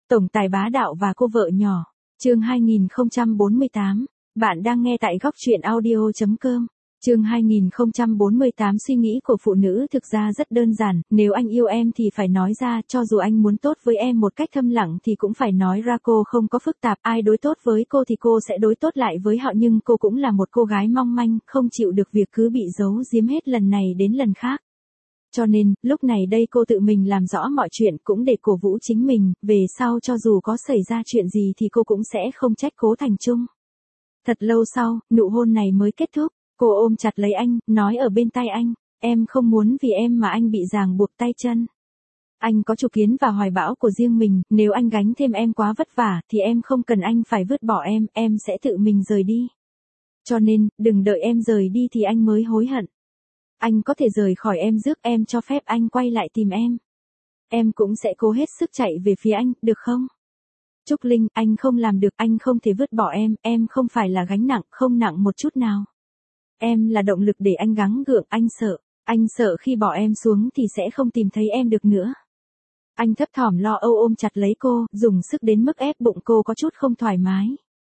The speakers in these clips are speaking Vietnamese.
Tổng tài bá đạo và cô vợ nhỏ. Chương 2048. Bạn đang nghe tại góc truyện audio.com. Chương 2048. Suy nghĩ của phụ nữ thực ra rất đơn giản, nếu anh yêu em thì phải nói ra, cho dù anh muốn tốt với em một cách thầm lặng thì cũng phải nói ra, cô không có phức tạp, ai đối tốt với cô thì cô sẽ đối tốt lại với họ, nhưng cô cũng là một cô gái mong manh, không chịu được việc cứ bị giấu giếm hết lần này đến lần khác. Cho nên, lúc này đây cô tự mình làm rõ mọi chuyện cũng để cổ vũ chính mình, về sau cho dù có xảy ra chuyện gì thì cô cũng sẽ không trách Cố Thành Trung. Thật lâu sau, nụ hôn này mới kết thúc, cô ôm chặt lấy anh, nói ở bên tai anh, em không muốn vì em mà anh bị ràng buộc tay chân. Anh có chủ kiến và hoài bão của riêng mình, nếu anh gánh thêm em quá vất vả thì em không cần anh phải vứt bỏ em sẽ tự mình rời đi. Cho nên, đừng đợi em rời đi thì anh mới hối hận. Anh có thể rời khỏi em rước em cho phép anh quay lại tìm em. Em cũng sẽ cố hết sức chạy về phía anh, được không? Trúc Linh, anh không làm được, anh không thể vứt bỏ em không phải là gánh nặng, không nặng một chút nào. Em là động lực để anh gắng gượng, anh sợ khi bỏ em xuống thì sẽ không tìm thấy em được nữa. Anh thấp thỏm lo âu ôm chặt lấy cô, dùng sức đến mức ép bụng cô có chút không thoải mái.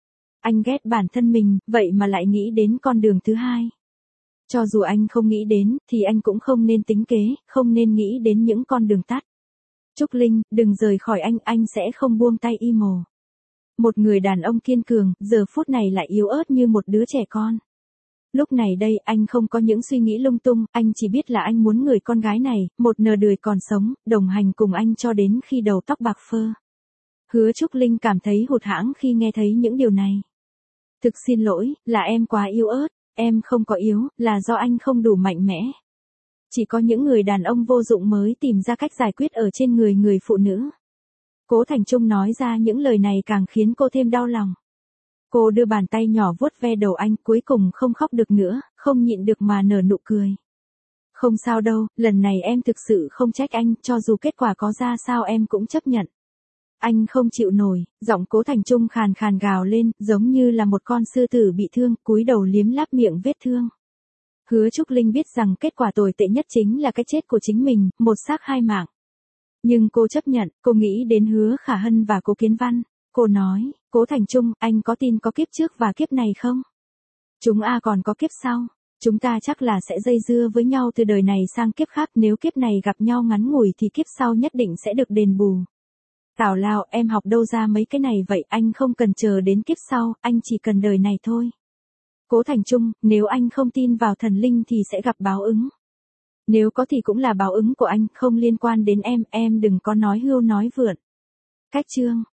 Anh ghét bản thân mình, vậy mà lại nghĩ đến con đường thứ hai. Cho dù anh không nghĩ đến, thì anh cũng không nên tính kế, không nên nghĩ đến những con đường tắt. Trúc Linh, đừng rời khỏi anh sẽ không buông tay y mồ. Một người đàn ông kiên cường, giờ phút này lại yếu ớt như một đứa trẻ con. Lúc này đây, anh không có những suy nghĩ lung tung, anh chỉ biết là anh muốn người con gái này, một nửa đời còn sống, đồng hành cùng anh cho đến khi đầu tóc bạc phơ. Hứa Trúc Linh cảm thấy hụt hẫng khi nghe thấy những điều này. Thực xin lỗi, là em quá yếu ớt. Em không có yếu, là do anh không đủ mạnh mẽ. Chỉ có những người đàn ông vô dụng mới tìm ra cách giải quyết ở trên người phụ nữ. Cố Thành Trung nói ra những lời này càng khiến cô thêm đau lòng. Cô đưa bàn tay nhỏ vuốt ve đầu anh, cuối cùng không khóc được nữa, không nhịn được mà nở nụ cười. Không sao đâu, lần này em thực sự không trách anh, cho dù kết quả có ra sao em cũng chấp nhận. Anh không chịu nổi, giọng Cố Thành Trung khàn khàn gào lên, giống như là một con sư tử bị thương, cúi đầu liếm láp miệng vết thương. Hứa Trúc Linh biết rằng kết quả tồi tệ nhất chính là cái chết của chính mình, một xác hai mạng. Nhưng cô chấp nhận, cô nghĩ đến Hứa Khả Hân và Cố Kiến Văn. Cô nói, Cố Thành Trung, anh có tin có kiếp trước và kiếp này không? Chúng còn có kiếp sau. Chúng ta chắc là sẽ dây dưa với nhau từ đời này sang kiếp khác, nếu kiếp này gặp nhau ngắn ngủi thì kiếp sau nhất định sẽ được đền bù. Tào lao, em học đâu ra mấy cái này vậy, anh không cần chờ đến kiếp sau, anh chỉ cần đời này thôi. Cố Thành Trung, nếu anh không tin vào thần linh thì sẽ gặp báo ứng. Nếu có thì cũng là báo ứng của anh, không liên quan đến em đừng có nói hưu nói vượn. Cách chương.